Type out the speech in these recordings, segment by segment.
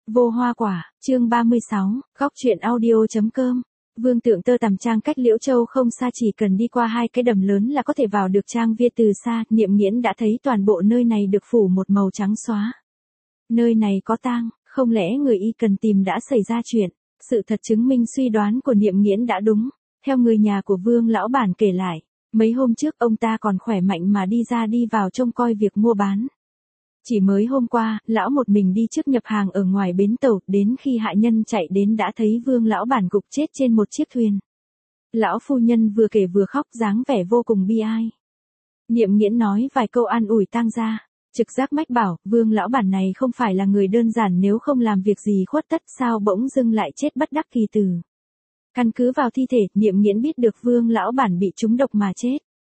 Vô hoa quả, chương 36, góc truyện audio.com. Vương Tượng Tơ Tằm Trang cách Liễu Châu không xa, chỉ cần đi qua hai cái đầm lớn là có thể vào được trang viên. Từ xa, Niệm Nghiễn đã thấy toàn bộ nơi này được phủ một màu trắng xóa. Nơi này có tang, không lẽ người y cần tìm đã xảy ra chuyện? Sự thật chứng minh suy đoán của Niệm Nghiễn đã đúng. Theo người nhà của Vương lão bản kể lại, mấy hôm trước ông ta còn khỏe mạnh mà đi ra đi vào trông coi việc mua bán. Chỉ mới hôm qua, lão một mình đi trước nhập hàng ở ngoài bến tàu, đến khi hạ nhân chạy đến đã thấy Vương lão bản gục chết trên một chiếc thuyền. Lão phu nhân vừa kể vừa khóc, dáng vẻ vô cùng bi ai. Niệm Nghiễn nói vài câu an ủi tang gia. Trực giác mách bảo, Vương lão bản này không phải là người đơn giản, nếu không làm việc gì khuất tất sao bỗng dưng lại chết bất đắc kỳ tử. Căn cứ vào thi thể, Niệm Nghiễn biết được Vương lão bản bị trúng độc mà chết.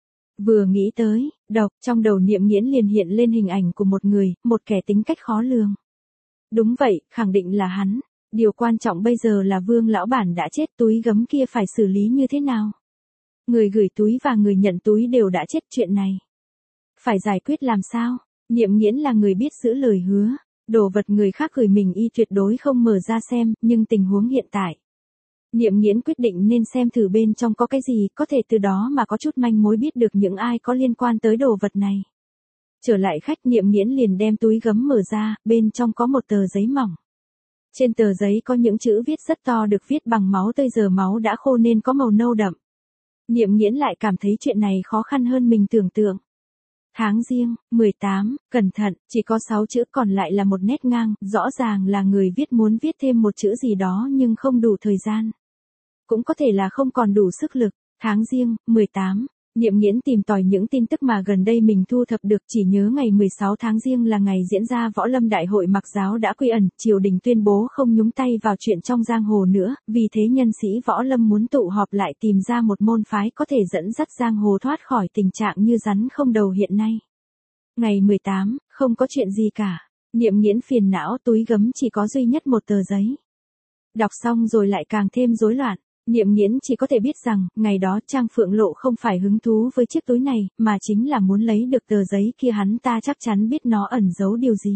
Vừa nghĩ tới độc, trong đầu Niệm Nghiễn liền hiện lên hình ảnh của một người, một kẻ tính cách khó lường. Đúng vậy, khẳng định là hắn. Điều quan trọng bây giờ là Vương lão bản đã chết, túi gấm kia phải xử lý như thế nào? Người gửi túi và người nhận túi đều đã chết, chuyện này phải giải quyết làm sao? Niệm Nghiễn là người biết giữ lời hứa, đồ vật người khác gửi mình y tuyệt đối không mở ra xem, nhưng tình huống hiện tại, Niệm Nghiễn quyết định nên xem thử bên trong có cái gì, có thể từ đó mà có chút manh mối biết được những ai có liên quan tới đồ vật này. Trở lại khách, Niệm Nghiễn liền đem túi gấm mở ra, bên trong có một tờ giấy mỏng. Trên tờ giấy có những chữ viết rất to, được viết bằng máu tươi, giờ máu đã khô nên có màu nâu đậm. Niệm Nghiễn lại cảm thấy chuyện này khó khăn hơn mình tưởng tượng. Tháng Giêng, 18, cẩn thận, chỉ có 6 chữ, còn lại là một nét ngang, rõ ràng là người viết muốn viết thêm một chữ gì đó nhưng không đủ thời gian. Cũng có thể là không còn đủ sức lực. Tháng Giêng, 18, Niệm Nghiễn tìm tòi những tin tức mà gần đây mình thu thập được, chỉ nhớ ngày 16 tháng Giêng là ngày diễn ra Võ Lâm Đại hội Mặc Giáo đã quy ẩn, triều đình tuyên bố không nhúng tay vào chuyện trong giang hồ nữa, vì thế nhân sĩ Võ Lâm muốn tụ họp lại tìm ra một môn phái có thể dẫn dắt giang hồ thoát khỏi tình trạng như rắn không đầu hiện nay. Ngày 18, không có chuyện gì cả. Niệm Nghiễn phiền não, túi gấm chỉ có duy nhất một tờ giấy. Đọc xong rồi lại càng thêm rối loạn. Niệm Nghiễn chỉ có thể biết rằng, ngày đó Trang Phượng Lộ không phải hứng thú với chiếc túi này, mà chính là muốn lấy được tờ giấy kia, hắn ta chắc chắn biết nó ẩn giấu điều gì.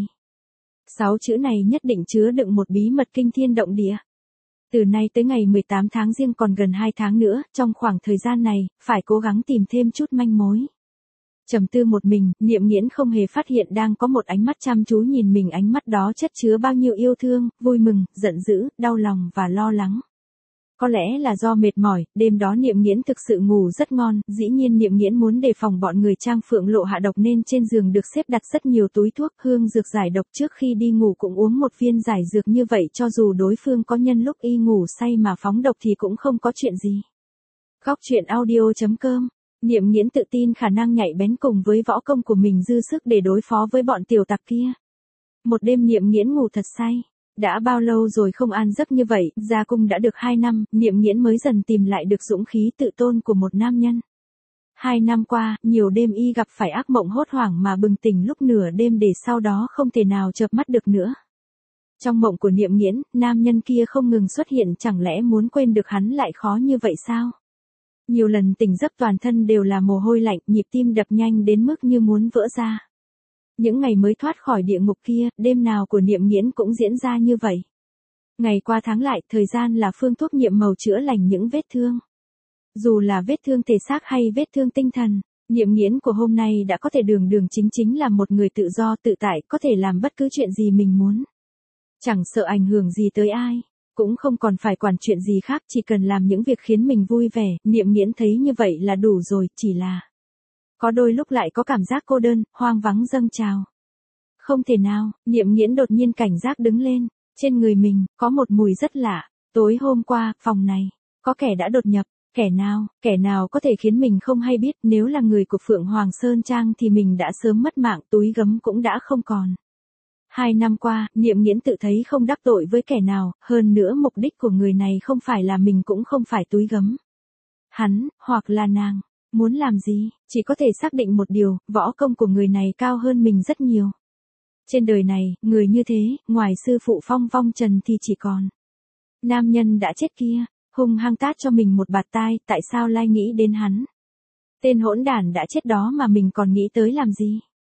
6 chữ này nhất định chứa đựng một bí mật kinh thiên động địa. Từ nay tới ngày 18 tháng Giêng còn gần 2 tháng nữa, trong khoảng thời gian này, phải cố gắng tìm thêm chút manh mối. Trầm tư một mình, Niệm Nghiễn không hề phát hiện đang có một ánh mắt chăm chú nhìn mình, ánh mắt đó chất chứa bao nhiêu yêu thương, vui mừng, giận dữ, đau lòng và lo lắng. Có lẽ là do mệt mỏi, đêm đó Niệm Nghiễn thực sự ngủ rất ngon, dĩ nhiên Niệm Nghiễn muốn đề phòng bọn người Trang Phượng Lộ hạ độc nên trên giường được xếp đặt rất nhiều túi thuốc, hương dược giải độc, trước khi đi ngủ cũng uống một viên giải dược, như vậy cho dù đối phương có nhân lúc y ngủ say mà phóng độc thì cũng không có chuyện gì. Góc truyện audio.com. Niệm Nghiễn tự tin khả năng nhạy bén cùng với võ công của mình dư sức để đối phó với bọn tiểu tặc kia. Một đêm Niệm Nghiễn ngủ thật say. Đã bao lâu rồi không an giấc như vậy, ra cung đã được 2 năm, Niệm Nghiễn mới dần tìm lại được dũng khí tự tôn của một nam nhân. 2 năm qua, nhiều đêm y gặp phải ác mộng hốt hoảng mà bừng tỉnh lúc nửa đêm để sau đó không thể nào chợp mắt được nữa. Trong mộng của Niệm Nghiễn, nam nhân kia không ngừng xuất hiện, chẳng lẽ muốn quên được hắn lại khó như vậy sao? Nhiều lần tỉnh giấc toàn thân đều là mồ hôi lạnh, nhịp tim đập nhanh đến mức như muốn vỡ ra. Những ngày mới thoát khỏi địa ngục kia, đêm nào của Niệm Nghiễn cũng diễn ra như vậy. Ngày qua tháng lại, thời gian là phương thuốc nhiệm màu chữa lành những vết thương. Dù là vết thương thể xác hay vết thương tinh thần, Niệm Nghiễn của hôm nay đã có thể đường đường chính chính là một người tự do tự tại, có thể làm bất cứ chuyện gì mình muốn. Chẳng sợ ảnh hưởng gì tới ai, cũng không còn phải quản chuyện gì khác, chỉ cần làm những việc khiến mình vui vẻ. Niệm Nghiễn thấy như vậy là đủ rồi, chỉ là có đôi lúc lại có cảm giác cô đơn, hoang vắng dâng trào. Không thể nào, Niệm Nghiễn đột nhiên cảnh giác đứng lên, trên người mình, có một mùi rất lạ. Tối hôm qua, phòng này, có kẻ đã đột nhập, kẻ nào có thể khiến mình không hay biết, nếu là người của Phượng Hoàng Sơn Trang thì mình đã sớm mất mạng, túi gấm cũng đã không còn. 2 năm qua, Niệm Nghiễn tự thấy không đắc tội với kẻ nào, hơn nữa mục đích của người này không phải là mình cũng không phải túi gấm. Hắn, hoặc là nàng, muốn làm gì, chỉ có thể xác định một điều, võ công của người này cao hơn mình rất nhiều. Trên đời này, người như thế, ngoài sư phụ Phong vong trần thì chỉ còn nam nhân đã chết kia. Hung hăng tát cho mình một bạt tai, tại sao lại nghĩ đến hắn? Tên hỗn đản đã chết đó mà mình còn nghĩ tới làm gì?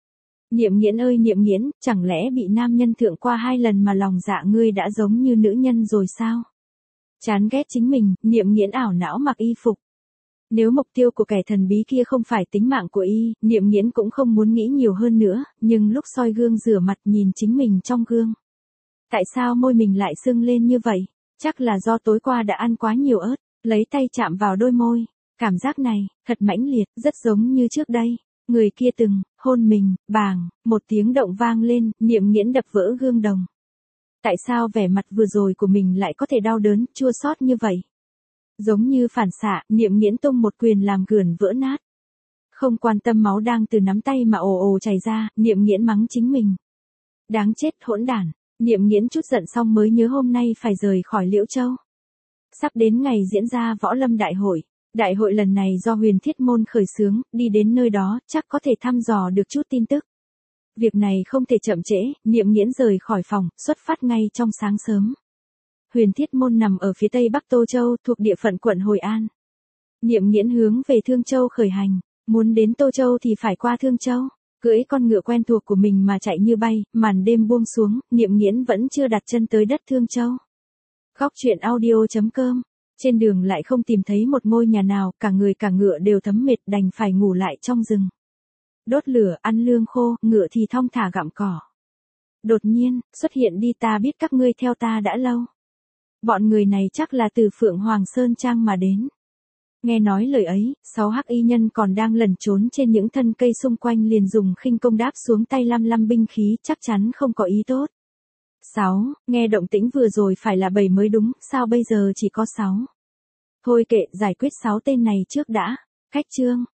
Niệm Nghiễn ơi Niệm Nghiễn, chẳng lẽ bị nam nhân thượng qua 2 lần mà lòng dạ ngươi đã giống như nữ nhân rồi sao? Chán ghét chính mình, Niệm Nghiễn ảo não mặc y phục. Nếu mục tiêu của kẻ thần bí kia không phải tính mạng của y, Niệm Nghiễn cũng không muốn nghĩ nhiều hơn nữa, nhưng lúc soi gương rửa mặt nhìn chính mình trong gương. Tại sao môi mình lại sưng lên như vậy? Chắc là do tối qua đã ăn quá nhiều ớt, lấy tay chạm vào đôi môi. Cảm giác này, thật mãnh liệt, rất giống như trước đây. Người kia từng hôn mình, bàng, một tiếng động vang lên, Niệm Nghiễn đập vỡ gương đồng. Tại sao vẻ mặt vừa rồi của mình lại có thể đau đớn, chua xót như vậy? Giống như phản xạ, Niệm Nghiễn tung một quyền làm gườn vỡ nát. Không quan tâm máu đang từ nắm tay mà ồ ồ chảy ra, Niệm Nghiễn mắng chính mình. Đáng chết hỗn đản, Niệm Nghiễn chút giận xong mới nhớ hôm nay phải rời khỏi Liễu Châu. Sắp đến ngày diễn ra võ lâm đại hội. Đại hội lần này do Huyền Thiết Môn khởi xướng, đi đến nơi đó, chắc có thể thăm dò được chút tin tức. Việc này không thể chậm trễ, Niệm Nghiễn rời khỏi phòng, xuất phát ngay trong sáng sớm. Huyền Thiết Môn nằm ở phía tây bắc Tô Châu, thuộc địa phận quận Hội An. Niệm Nghiễn hướng về Thương Châu khởi hành, muốn đến Tô Châu thì phải qua Thương Châu. Cưỡi con ngựa quen thuộc của mình mà chạy như bay, màn đêm buông xuống, Niệm Nghiễn vẫn chưa đặt chân tới đất Thương Châu. Góc truyện audio.com. Trên đường lại không tìm thấy một ngôi nhà nào, cả người cả ngựa đều thấm mệt đành phải ngủ lại trong rừng. Đốt lửa, ăn lương khô, ngựa thì thong thả gặm cỏ. Đột nhiên, xuất hiện đi ta biết các ngươi theo ta đã lâu. Bọn người này chắc là từ Phượng Hoàng Sơn Trang mà đến. Nghe nói lời ấy, 6 hắc y nhân còn đang lẩn trốn trên những thân cây xung quanh liền dùng khinh công đáp xuống tay lăm binh khí, chắc chắn không có ý tốt. 6, nghe động tĩnh vừa rồi phải là 7 mới đúng, sao bây giờ chỉ có 6? Thôi kệ, giải quyết 6 tên này trước đã. Khách chương.